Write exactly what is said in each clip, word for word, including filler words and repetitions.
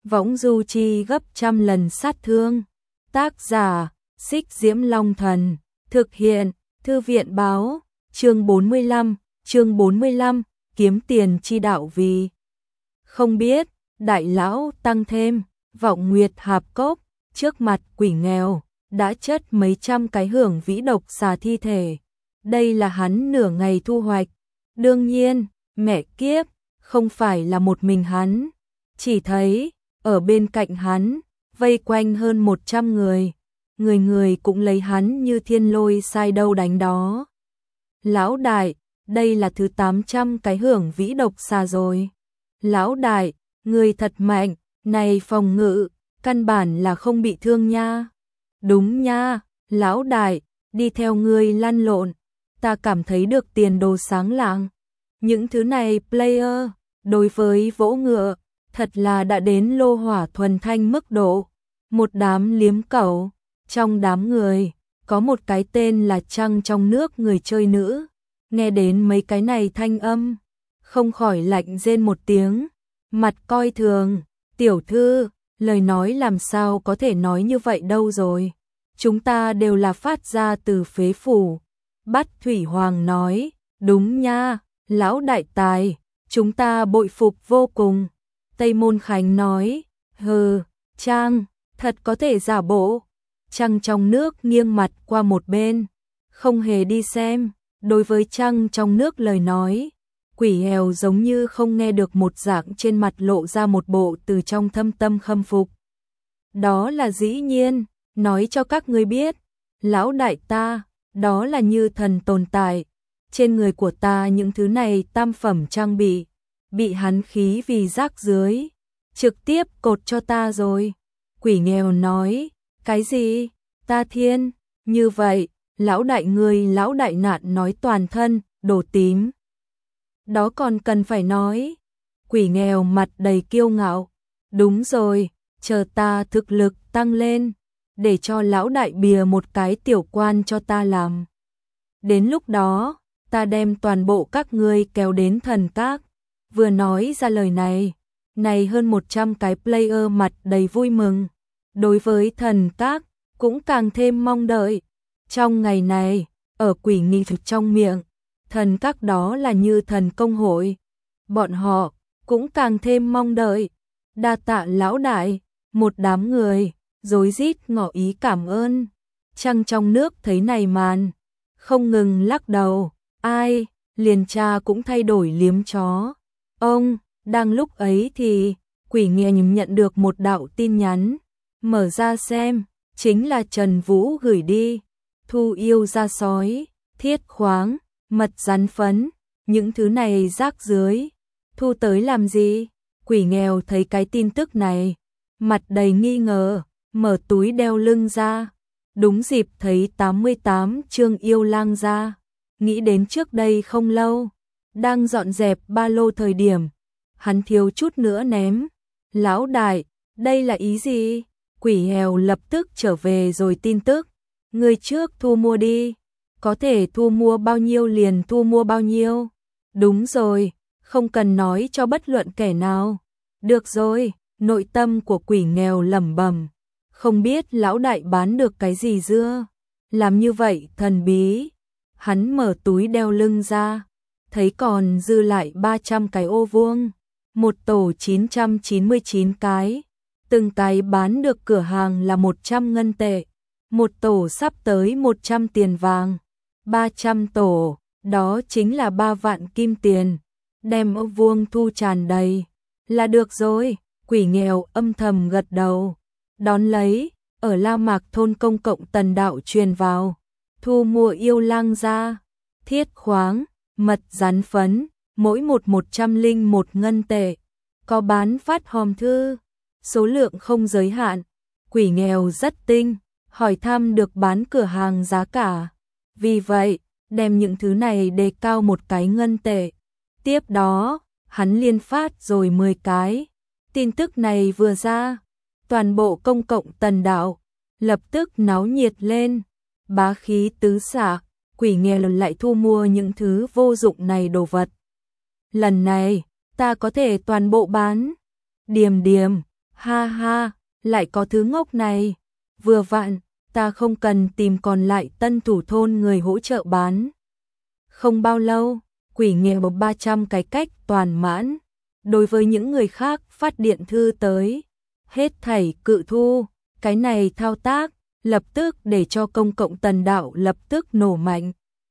võng du chi gấp trăm lần sát thương. Tác giả, Xích Diễm Long Thần, thực hiện, Thư viện báo, chương bốn mươi lăm, chương bốn mươi lăm, kiếm tiền chi đạo vì. Không biết, đại lão tăng thêm, vọng nguyệt hạp cốc, trước mặt quỷ nghèo, đã chất mấy trăm cái hưởng vĩ độc xà thi thể. Đây là hắn nửa ngày thu hoạch. Đương nhiên, mẹ kiếp, không phải là một mình hắn. Chỉ thấy, ở bên cạnh hắn, vây quanh hơn một trăm người. Người người cũng lấy hắn như thiên lôi sai đâu đánh đó. Lão đại, đây là thứ tám trăm cái hưởng vĩ độc xà rồi. Lão đại, người thật mạnh, này phòng ngự, căn bản là không bị thương nha. Đúng nha, lão đại, đi theo ngươi lăn lộn, ta cảm thấy được tiền đồ sáng lạng. Những thứ này player, đối với vỗ ngựa, thật là đã đến lô hỏa thuần thanh mức độ. Một đám liếm cẩu, trong đám người, có một cái tên là Trăng trong nước người chơi nữ. Nghe đến mấy cái này thanh âm, không khỏi lạnh rên một tiếng, mặt coi thường, tiểu thư, lời nói làm sao có thể nói như vậy đâu rồi. Chúng ta đều là phát ra từ phế phủ. Bát Thủy Hoàng nói, đúng nha, lão đại tài, chúng ta bội phục vô cùng. Tây Môn Khánh nói, hừ, Trang, thật có thể giả bộ. Trăng trong nước nghiêng mặt qua một bên, không hề đi xem. Đối với Trăng trong nước lời nói, quỷ hèo giống như không nghe được một dạng, trên mặt lộ ra một bộ từ trong thâm tâm khâm phục. Đó là dĩ nhiên, nói cho các ngươi biết, lão đại ta, đó là như thần tồn tại. Trên người của ta những thứ này tam phẩm trang bị, bị hắn khí vì rác rưới, trực tiếp cột cho ta rồi. Quỷ nghèo nói, cái gì? Ta thiên, như vậy, lão đại người lão đại nạn nói toàn thân, đổ tím. Đó còn cần phải nói. Quỷ nghèo mặt đầy kiêu ngạo. Đúng rồi, chờ ta thực lực tăng lên, để cho lão đại bìa một cái tiểu quan cho ta làm. Đến lúc đó, ta đem toàn bộ các ngươi kéo đến thần các. Vừa nói ra lời này, này hơn một trăm cái player mặt đầy vui mừng. Đối với thần các, cũng càng thêm mong đợi. Trong ngày này, ở quỷ nghi thực trong miệng, thần các đó là như thần công hội. Bọn họ cũng càng thêm mong đợi. Đa tạ lão đại, một đám người, rối rít ngỏ ý cảm ơn. Trăng trong nước thấy này màn, không ngừng lắc đầu. Ai, liền cha cũng thay đổi liếm chó. Ông, đang lúc ấy thì, quỷ nghe nhận được một đạo tin nhắn. Mở ra xem, chính là Trần Vũ gửi đi. Thu yêu da sói, thiết khoáng, mật rắn phấn, những thứ này rác rưới. Thu tới làm gì? Quỷ nghèo thấy cái tin tức này, mặt đầy nghi ngờ, mở túi đeo lưng ra. Đúng dịp thấy tám mươi tám chương yêu lang ra. Nghĩ đến trước đây không lâu, đang dọn dẹp ba lô thời điểm, hắn thiếu chút nữa ném. Lão đại, đây là ý gì? Quỷ hèo lập tức trở về rồi tin tức. Người trước thu mua đi, có thể thu mua bao nhiêu liền thu mua bao nhiêu. Đúng rồi, không cần nói cho bất luận kẻ nào. Được rồi, nội tâm của quỷ nghèo lẩm bẩm, không biết lão đại bán được cái gì dưa. Làm như vậy thần bí. Hắn mở túi đeo lưng ra, thấy còn dư lại ba trăm cái ô vuông, một tổ chín trăm chín mươi chín cái. Từng cái bán được cửa hàng là một trăm ngân tệ, một tổ sắp tới một trăm tiền vàng, ba trăm tổ, đó chính là ba vạn kim tiền. Đem ô vuông thu tràn đầy, là được rồi. Quỷ nghèo âm thầm gật đầu, đón lấy, ở La Mạc thôn công cộng tần đạo truyền vào, thu mua yêu lang ra, thiết khoáng, mật rắn phấn, mỗi một một trăm linh một ngân tệ, có bán phát hòm thư. Số lượng không giới hạn. Quỷ nghèo rất tinh, hỏi thăm được bán cửa hàng giá cả. Vì vậy, đem những thứ này đề cao một cái ngân tệ. Tiếp đó, hắn liên phát rồi mười cái. Tin tức này vừa ra, toàn bộ công cộng tần đạo lập tức náo nhiệt lên. Bá khí tứ xạ, quỷ nghèo lại thu mua những thứ vô dụng này đồ vật. Lần này, ta có thể toàn bộ bán. Điềm điềm, Ha ha, lại có thứ ngốc này. Vừa vặn, ta không cần tìm còn lại tân thủ thôn người hỗ trợ bán. Không bao lâu, quỷ nghèo ba trăm cái cách toàn mãn. Đối với những người khác phát điện thư tới, hết thảy cự thu, cái này thao tác, lập tức để cho công cộng tần đạo lập tức nổ mạnh.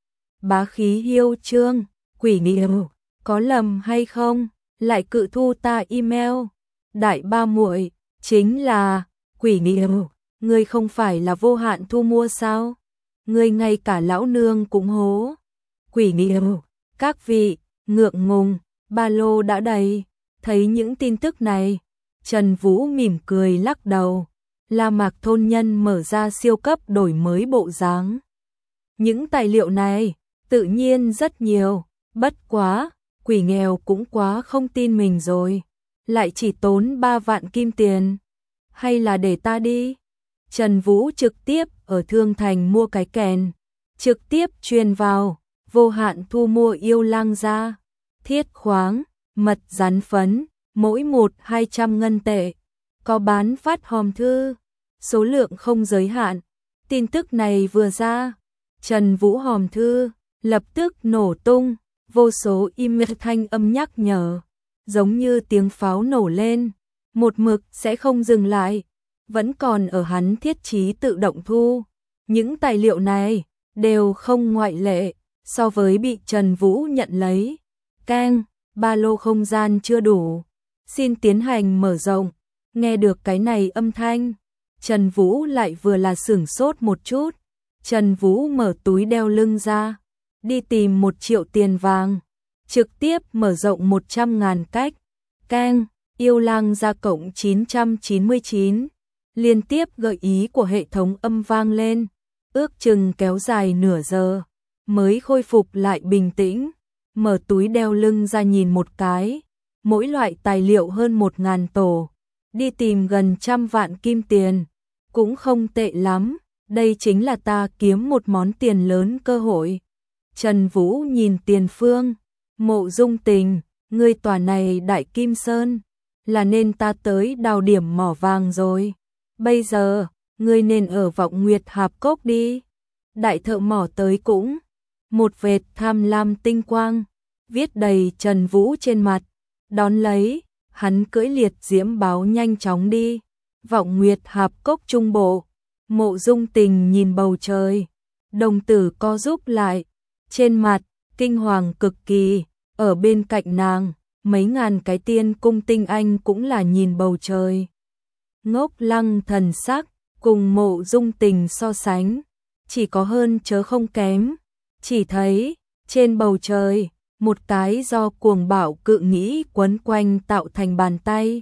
Bá khí hiêu trương, quỷ nghèo, có lầm hay không, lại cự thu ta email. Đại ba muội, chính là, quỷ nghèo, ngươi không phải là vô hạn thu mua sao? Ngươi ngay cả lão nương cũng hố. Quỷ nghèo, các vị, ngượng ngùng, ba lô đã đầy. Thấy những tin tức này, Trần Vũ mỉm cười lắc đầu. La Mạc thôn nhân mở ra siêu cấp đổi mới bộ dáng. Những tài liệu này, tự nhiên rất nhiều, bất quá, quỷ nghèo cũng quá không tin mình rồi. Lại chỉ tốn ba vạn kim tiền. Hay là để ta đi? Trần Vũ trực tiếp ở Thương Thành mua cái kèn, trực tiếp truyền vào, vô hạn thu mua yêu lang ra, thiết khoáng, mật rắn phấn, mỗi một hai trăm ngân tệ, có bán phát hòm thư, số lượng không giới hạn. Tin tức này vừa ra, Trần Vũ hòm thư lập tức nổ tung, vô số email thanh âm nhắc nhở, giống như tiếng pháo nổ lên, một mực sẽ không dừng lại, vẫn còn ở hắn thiết trí tự động thu. Những tài liệu này đều không ngoại lệ, so với bị Trần Vũ nhận lấy. Keng, ba lô không gian chưa đủ, xin tiến hành mở rộng. Nghe được cái này âm thanh, Trần Vũ lại vừa là sửng sốt một chút. Trần Vũ mở túi đeo lưng ra, đi tìm một triệu tiền vàng, trực tiếp mở rộng một trăm ngàn cách. Keng, yêu lang ra cộng chín trăm chín mươi chín. Liên tiếp gợi ý của hệ thống âm vang lên, ước chừng kéo dài nửa giờ, mới khôi phục lại bình tĩnh. Mở túi đeo lưng ra nhìn một cái, mỗi loại tài liệu hơn một ngàn tổ, đi tìm gần trăm vạn kim tiền, cũng không tệ lắm, đây chính là ta kiếm một món tiền lớn cơ hội. Trần Vũ nhìn Tiền Phương, Mộ Dung Tình, ngươi tòa này Đại Kim Sơn, là nên ta tới đào điểm mỏ vàng rồi. Bây giờ, ngươi nên ở Vọng Nguyệt Hạp Cốc đi. Đại thợ mỏ tới cũng, một vệt tham lam tinh quang, viết đầy Trần Vũ trên mặt, đón lấy, hắn cưỡi liệt diễm báo nhanh chóng đi. Vọng Nguyệt Hạp Cốc trung bộ, Mộ Dung Tình nhìn bầu trời, đồng tử co rúm lại, trên mặt, kinh hoàng cực kỳ, ở bên cạnh nàng, mấy ngàn cái tiên cung tinh anh cũng là nhìn bầu trời. Ngốc lăng thần sắc, cùng Mộ Dung Tình so sánh, chỉ có hơn chớ không kém, chỉ thấy, trên bầu trời, một cái do cuồng bạo cự nghĩ quấn quanh tạo thành bàn tay,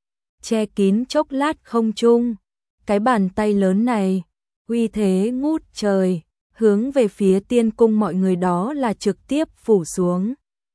che kín chốc lát không trung. Cái bàn tay lớn này, uy thế ngút trời, hướng về phía tiên cung mọi người đó là trực tiếp phủ xuống.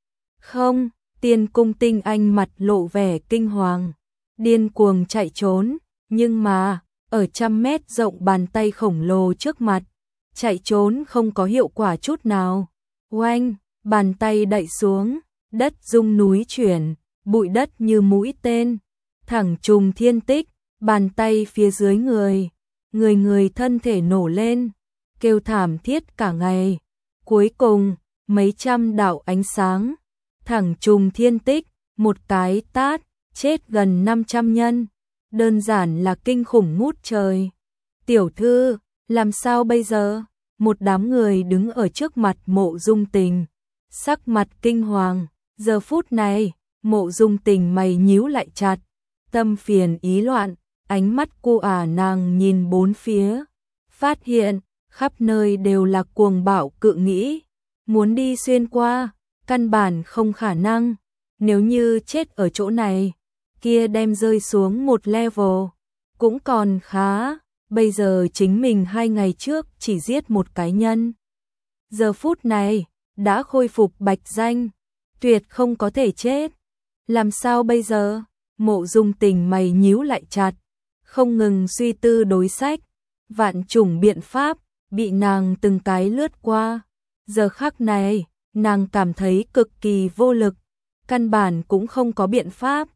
Không, tiên cung tinh anh mặt lộ vẻ kinh hoàng, điên cuồng chạy trốn, nhưng mà, ở trăm mét rộng bàn tay khổng lồ trước mặt, chạy trốn không có hiệu quả chút nào. Oanh, bàn tay đậy xuống, đất rung núi chuyển, bụi đất như mũi tên, thẳng trùng thiên tích, bàn tay phía dưới người, người người thân thể nổ lên, kêu thảm thiết cả ngày. Cuối cùng, mấy trăm đạo ánh sáng, thẳng trùng thiên tích, một cái tát, chết gần năm trăm nhân, đơn giản là kinh khủng ngút trời. Tiểu thư, làm sao bây giờ? Một đám người đứng ở trước mặt Mộ Dung Tình, sắc mặt kinh hoàng. Giờ phút này, Mộ Dung Tình mày nhíu lại chặt, tâm phiền ý loạn, ánh mắt cô ả nàng nhìn bốn phía, phát hiện khắp nơi đều là cuồng bạo cự nghĩ, muốn đi xuyên qua, căn bản không khả năng. Nếu như chết ở chỗ này, kia đem rơi xuống một level, cũng còn khá. Bây giờ chính mình hai ngày trước chỉ giết một cái nhân, giờ phút này đã khôi phục bạch danh, tuyệt không có thể chết. Làm sao bây giờ? Mộ Dung Tình mày nhíu lại chặt, không ngừng suy tư đối sách, vạn chủng biện pháp bị nàng từng cái lướt qua. Giờ khắc này, nàng cảm thấy cực kỳ vô lực, căn bản cũng không có biện pháp.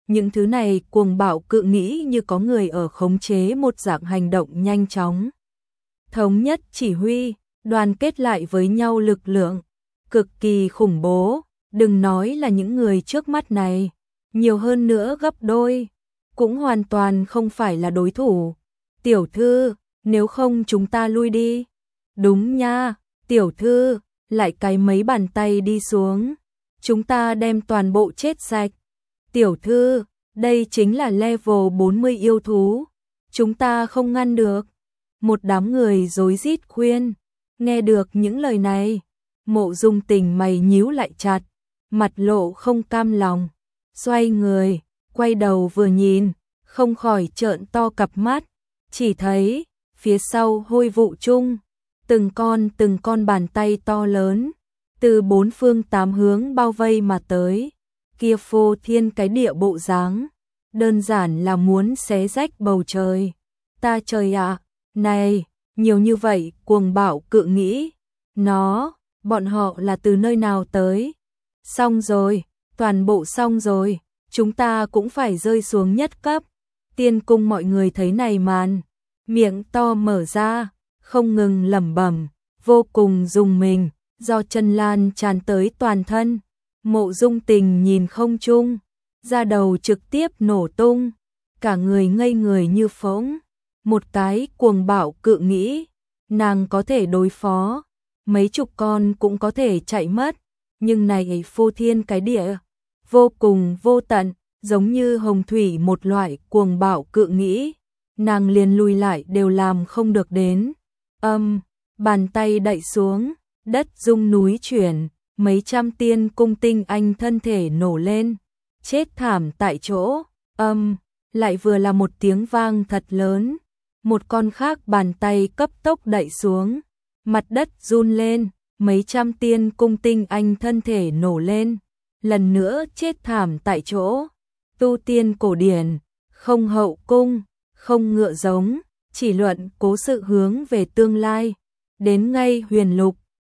Những thứ này cuồng bạo cự nghĩ như có người ở khống chế một dạng hành động nhanh chóng. Thống nhất chỉ huy, đoàn kết lại với nhau lực lượng, cực kỳ khủng bố, đừng nói là những người trước mắt này, nhiều hơn nữa gấp đôi, cũng hoàn toàn không phải là đối thủ. Tiểu thư, nếu không chúng ta lui đi. Đúng nha, tiểu thư, lại cái mấy bàn tay đi xuống. Chúng ta đem toàn bộ chết sạch. Tiểu thư, đây chính là level bốn mươi yêu thú. Chúng ta không ngăn được. Một đám người rối rít khuyên. Nghe được những lời này, Mộ Dung Tình mày nhíu lại chặt, mặt lộ không cam lòng. Xoay người, quay đầu vừa nhìn, không khỏi trợn to cặp mắt. Chỉ thấy, phía sau hôi vụ chung, từng con từng con bàn tay to lớn, từ bốn phương tám hướng bao vây mà tới. Kia phô thiên cái địa bộ dáng, đơn giản là muốn xé rách bầu trời. Ta trời ạ, này, nhiều như vậy cuồng bạo cự nghĩ. Nó, bọn họ là từ nơi nào tới? Xong rồi, toàn bộ xong rồi, chúng ta cũng phải rơi xuống nhất cấp. Tiên cung mọi người thấy này màn, miệng to mở ra, không ngừng lẩm bẩm, vô cùng rùng mình, do chân lan tràn tới toàn thân. Mộ Dung Tình nhìn không chung, da đầu trực tiếp nổ tung, cả người ngây người như phỗng. Một cái cuồng bạo cự nghĩ, nàng có thể đối phó, mấy chục con cũng có thể chạy mất, nhưng này phô thiên cái địa, vô cùng vô tận, giống như hồng thủy một loại cuồng bạo cự nghĩ, nàng liền lùi lại đều làm không được đến. Âm, bàn tay đậy xuống, đất rung núi chuyển, mấy trăm tiên cung tinh anh thân thể nổ lên, chết thảm tại chỗ. Âm, lại vừa là một tiếng vang thật lớn, một con khác bàn tay cấp tốc đậy xuống, mặt đất run lên, mấy trăm tiên cung tinh anh thân thể nổ lên, lần nữa chết thảm tại chỗ. Tu tiên cổ điển, không hậu cung, không ngựa giống, chỉ luận cố sự hướng về tương lai, đến ngay huyền lục,